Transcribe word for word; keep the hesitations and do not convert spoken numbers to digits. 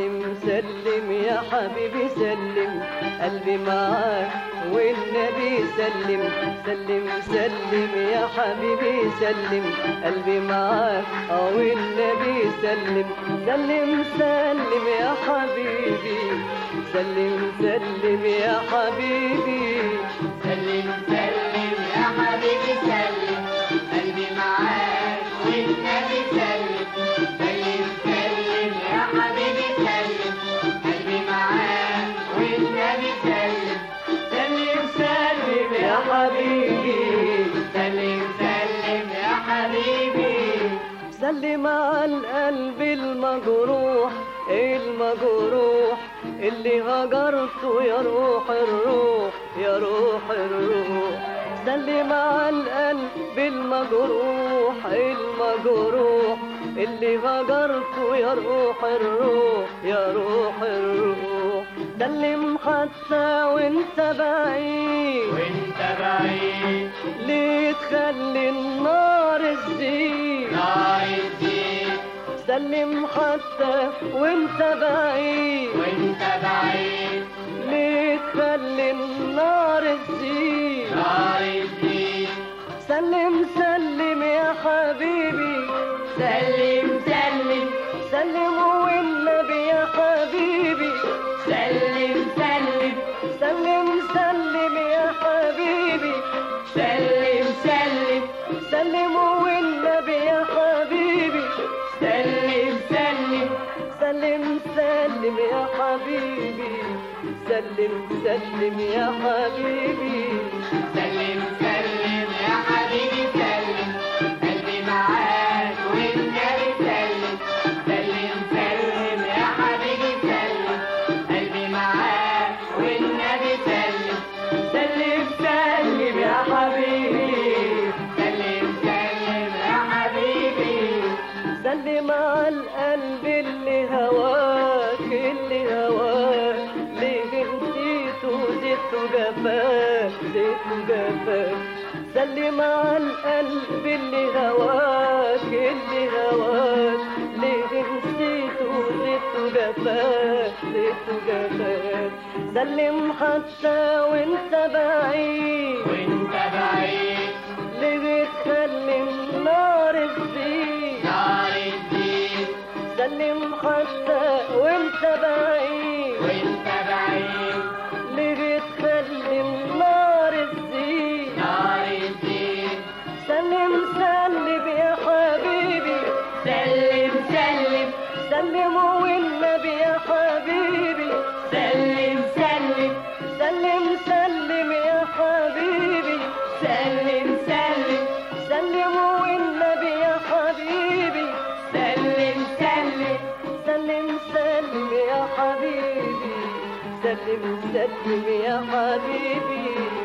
سلم سلم يا حبيبي سلم، قلبي معاك والنبي سلم. سلم سلم يا حبيبي سلم، قلبي معاك والنبي سلم. سلم سلم يا حبيبي، سلم سلم يا حبيبي. سلم سلم يا حبيبي سلم، قلبي معاك والنبي سلم. سلم سلم يا حبيبي سلم، قلبي معاك والنبي سلم. سلم سلم يا حبيبي، سلم سلم يا حبيبي. سلم على القلب المجروح المجروح اللي هجرته يا روح الروح يا روح الروح. سلم على القلب المجروح المجروح اللي هجرته يا روح الروح يا روح الروح. سلم حتى وانت بعيد وانت بعيد ليه تخلي النار تزيد نار الدين. سلم حتى وانت بعيد وانت بعيد ليه تخلي النار تزيد نار الدين. سلم سلم يا حبيبي، سلم سلم سلم والنبي يا حبيبي. سلم سلم سلم سلم يا حبيبي، سلم سلم سلم والنبي يا حبيبي. سلم سلم سلم سلم يا حبيبي، سلم سلم يا حبيبي. سلم سلم يا حبيبي سلم، قلبي معاك والنبي سلم. سلم سلم يا حبيبي سلم، قلبي معاك والنبي سلم. سلم سلم يا حبيبي، سلم سلم يا حبيبي. سلم على القلب اللي هواك اللي هواك ليه نسيته زدته جفاك زدته جفاك. سلم على القلب اللي هواك اللي هواك ليه نسيته زدته جفاك زدته جفاك. سلم حتى وانت بعيد وانت بعيد ليه تخلي النار تزيد نار الدين. سلم حتى وانت بعيد وانت بعيد ليه تخلي النار تزيد نار الدين. سلم سلم يا حبيبي، سلم سلم سلم والنبي يا حبيبي. سلم سلم سلم سلم يا حبيبي، سلم سلم سلم والنبي يا حبيبي. سلم سلم سلم سلم يا حبيبي، سلم سلم يا حبيبي.